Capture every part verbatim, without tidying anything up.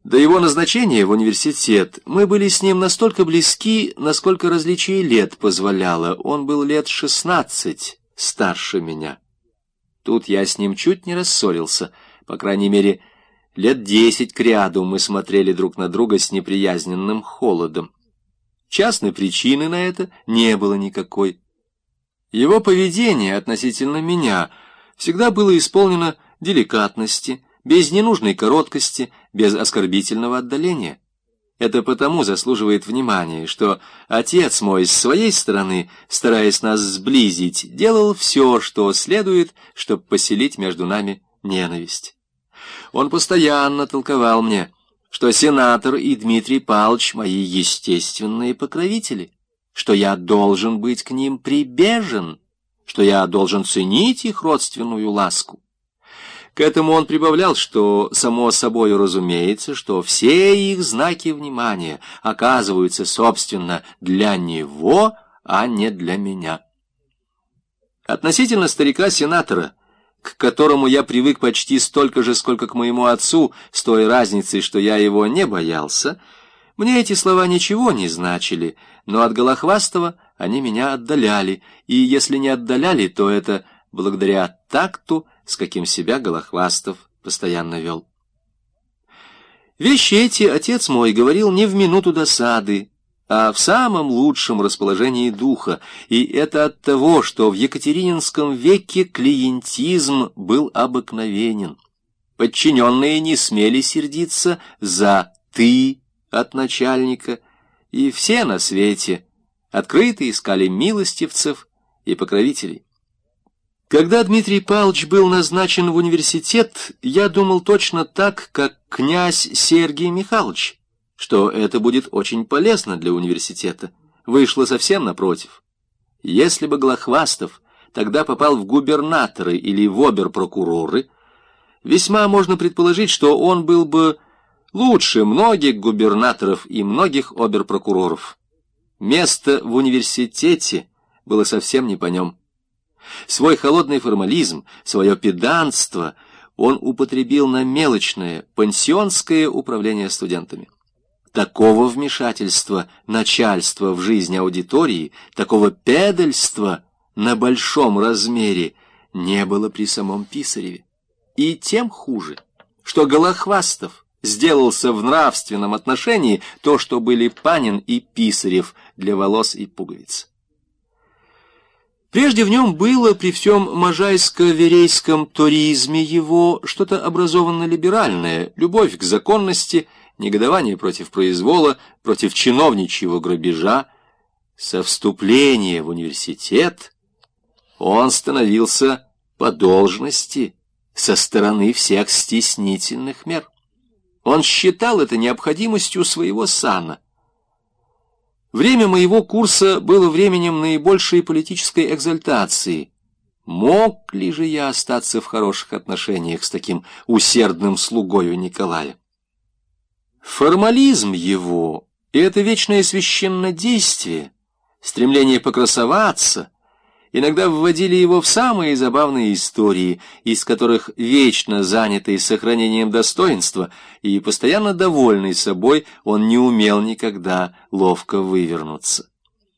До его назначения в университет мы были с ним настолько близки, насколько различие лет позволяло. Он был лет шестнадцать старше меня. Тут я с ним чуть не рассорился. По крайней мере, лет десять кряду мы смотрели друг на друга с неприязненным холодом. Частной причины на это не было никакой. Его поведение относительно меня всегда было исполнено деликатности, без ненужной короткости, без оскорбительного отдаления. Это потому заслуживает внимания, что отец мой с своей стороны, стараясь нас сблизить, делал все, что следует, чтобы поселить между нами ненависть. Он постоянно толковал мне, что сенатор и Дмитрий Павлович мои естественные покровители, что я должен быть к ним прибежен, что я должен ценить их родственную ласку. К этому он прибавлял, что само собой разумеется, что все их знаки внимания оказываются, собственно, для него, а не для меня. Относительно старика-сенатора, к которому я привык почти столько же, сколько к моему отцу, с той разницей, что я его не боялся, мне эти слова ничего не значили, но от Голохвастова они меня отдаляли, и если не отдаляли, то это благодаря такту, с каким себя Голохвастов постоянно вел. Вещи эти отец мой говорил не в минуту досады, а в самом лучшем расположении духа, и это от того, что в Екатерининском веке клиентизм был обыкновенен. Подчиненные не смели сердиться за «ты» от начальника, и все на свете открыто искали милостивцев и покровителей. Когда Дмитрий Павлович был назначен в университет, я думал точно так, как князь Сергий Михайлович, что это будет очень полезно для университета. Вышло совсем напротив. Если бы Голохвастов тогда попал в губернаторы или в обер-прокуроры, весьма можно предположить, что он был бы лучше многих губернаторов и многих обер-прокуроров. Место в университете было совсем не по нем. Свой холодный формализм, свое педантство он употребил на мелочное, пансионское управление студентами. Такого вмешательства начальства в жизнь аудитории, такого педальства на большом размере не было при самом Писареве. И тем хуже, что Голохвастов сделался в нравственном отношении то, что были Панин и Писарев для волос и пуговиц. Прежде в нем было, при всем можайско-верейском туризме его, что-то образованно-либеральное, любовь к законности, негодование против произвола, против чиновничьего грабежа. Со вступления в университет он становился по должности со стороны всех стеснительных мер. Он считал это необходимостью своего сана. Время моего курса было временем наибольшей политической экзальтации. Мог ли же я остаться в хороших отношениях с таким усердным слугою Николая? Формализм его и это вечное священнодействие, стремление покрасоваться, иногда вводили его в самые забавные истории, из которых вечно занятый сохранением достоинства и постоянно довольный собой, он не умел никогда ловко вывернуться.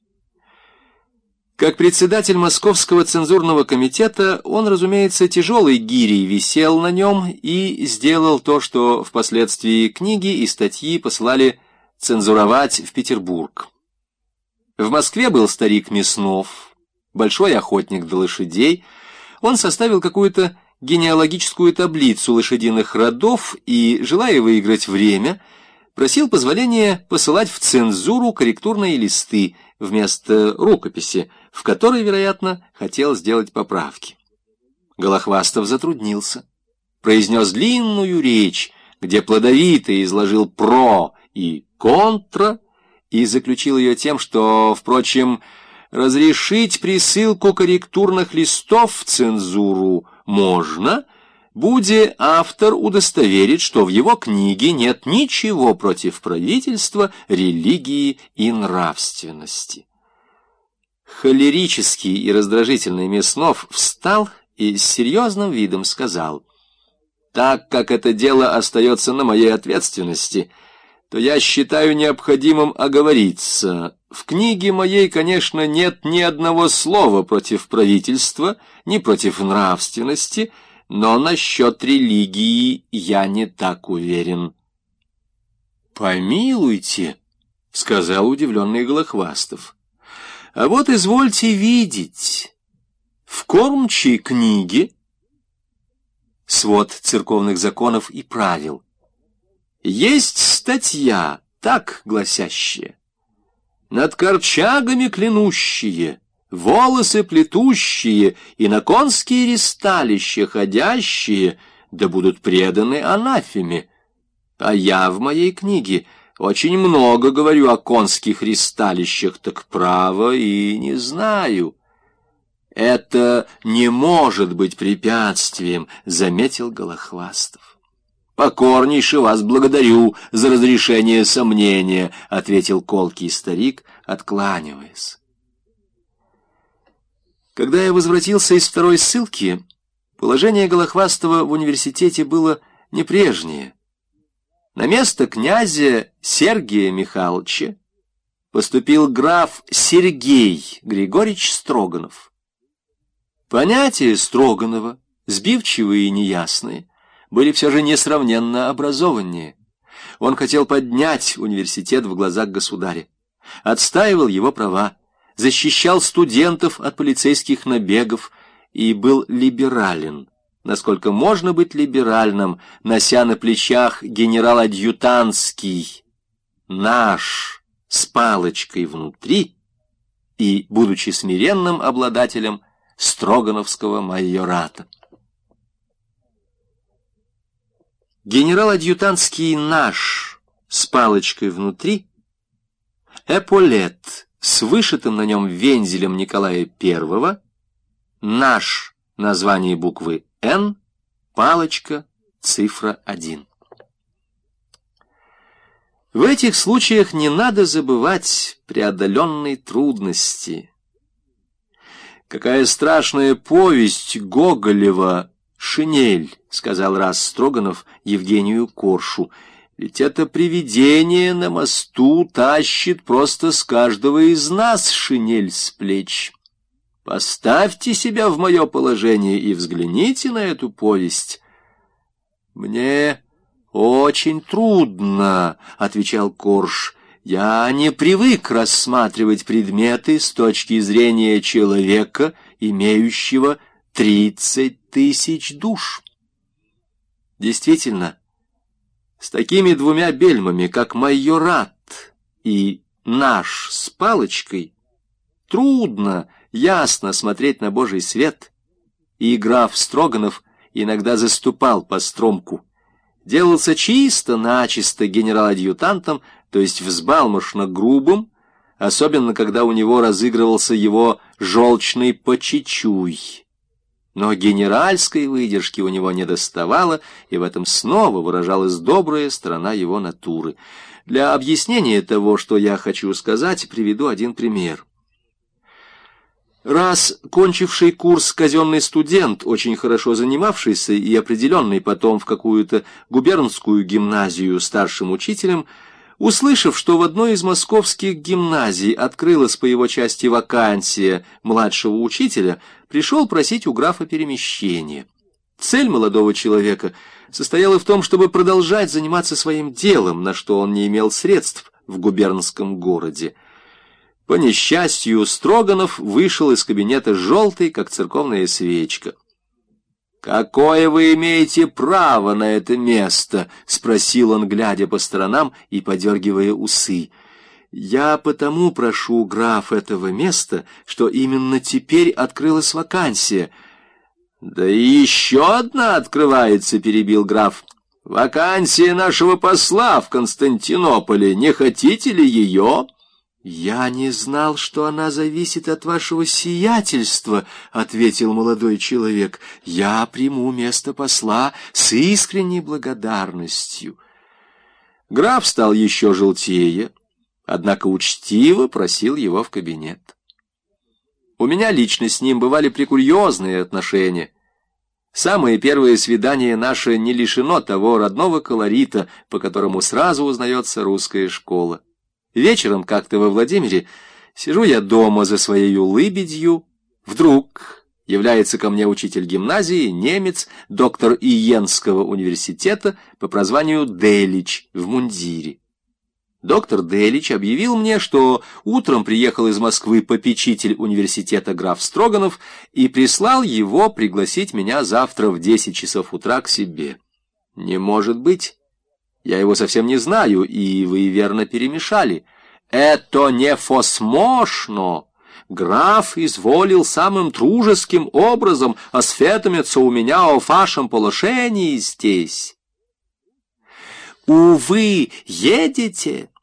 Как председатель Московского цензурного комитета он, разумеется, тяжелой гирей висел на нем и сделал то, что впоследствии книги и статьи посылали цензуровать в Петербург. В Москве был старик Мяснов, большой охотник до лошадей. Он составил какую-то генеалогическую таблицу лошадиных родов и, желая выиграть время, просил позволения посылать в цензуру корректурные листы вместо рукописи, в которой, вероятно, хотел сделать поправки. Голохвастов затруднился, произнес длинную речь, где плодовито изложил про и контра, и заключил ее тем, что, впрочем, разрешить присылку корректурных листов в цензуру можно, буде автор удостоверить, что в его книге нет ничего против правительства, религии и нравственности. Холерический и раздражительный Мяснов встал и с серьезным видом сказал: Так как это дело остается на моей ответственности, то я считаю необходимым оговориться. В книге моей, конечно, нет ни одного слова против правительства, ни против нравственности, но насчет религии я не так уверен. «Помилуйте», — сказал удивленный Голохвастов. «А вот извольте видеть, в кормчей книге свод церковных законов и правил есть статья, так гласящая: над корчагами клянущие, волосы плетущие и на конские ристалища ходящие, да будут преданы анафеме. А я в моей книге очень много говорю о конских ристалищах, так право и не знаю». «Это не может быть препятствием», — заметил Голохвастов. «Покорнейше вас благодарю за разрешение сомнения», — ответил колкий старик, откланиваясь. Когда я возвратился из второй ссылки, положение Голохвастова в университете было не прежнее. На место князя Сергия Михайловича поступил граф Сергей Григорьевич Строганов. Понятия Строганова, сбивчивые и неясные, были все же несравненно образованнее. Он хотел поднять университет в глазах государя, отстаивал его права, защищал студентов от полицейских набегов и был либерален, насколько можно быть либеральным, нося на плечах генерал-адъютантский «наш» с палочкой внутри и будучи смиренным обладателем строгановского майората. Генерал-адъютантский «наш» с палочкой внутри, эполет с вышитым на нем вензелем Николая Первого, «наш» название буквы «Н», палочка, цифра один. В этих случаях не надо забывать преодоленной трудности. «Какая страшная повесть Гоголева «Шинель», — сказал раз Строганов Евгению Коршу. «Ведь это привидение на мосту тащит просто с каждого из нас шинель с плеч. Поставьте себя в мое положение и взгляните на эту повесть». «Мне очень трудно», — отвечал Корж. «Я не привык рассматривать предметы с точки зрения человека, имеющего тридцать тысяч душ». Действительно, с такими двумя бельмами, как майорат и «наш» с палочкой, трудно ясно смотреть на Божий свет, и граф Строганов иногда заступал по стромку, делался чисто-начисто генерал-адъютантом, то есть взбалмошно грубым, особенно когда у него разыгрывался его желчный почечуй. Но генеральской выдержки у него недоставало, и в этом снова выражалась добрая сторона его натуры. Для объяснения того, что я хочу сказать, приведу один пример. Раз кончивший курс казенный студент, очень хорошо занимавшийся и определенный потом в какую-то губернскую гимназию старшим учителем, услышав, что в одной из московских гимназий открылась по его части вакансия младшего учителя, пришел просить у графа перемещения. Цель молодого человека состояла в том, чтобы продолжать заниматься своим делом, на что он не имел средств в губернском городе. По несчастью, Строганов вышел из кабинета желтый, как церковная свечка. «Какое вы имеете право на это место?» — спросил он, глядя по сторонам и подергивая усы. «Я потому прошу, граф, этого места, что именно теперь открылась вакансия». «Да и еще одна открывается», — перебил граф. «Вакансия нашего посла в Константинополе. Не хотите ли ее?» «Я не знал, что она зависит от вашего сиятельства», — ответил молодой человек. «Я приму место посла с искренней благодарностью». Граф стал еще желтее, однако учтиво просил его в кабинет. У меня лично с ним бывали прекурьезные отношения. Самое первое свидание наше не лишено того родного колорита, по которому сразу узнается русская школа. Вечером как-то во Владимире сижу я дома за своей лыбедью. Вдруг является ко мне учитель гимназии, немец, доктор Иенского университета по прозванию Делич в мундире. Доктор Делич объявил мне, что утром приехал из Москвы попечитель университета граф Строганов и прислал его пригласить меня завтра в десять часов утра к себе. Не может быть. Я его совсем не знаю, и вы верно перемешали. Это не фосмошно. Граф изволил самым дружеским образом осведомиться у меня о вашем положении здесь. Увы, едете?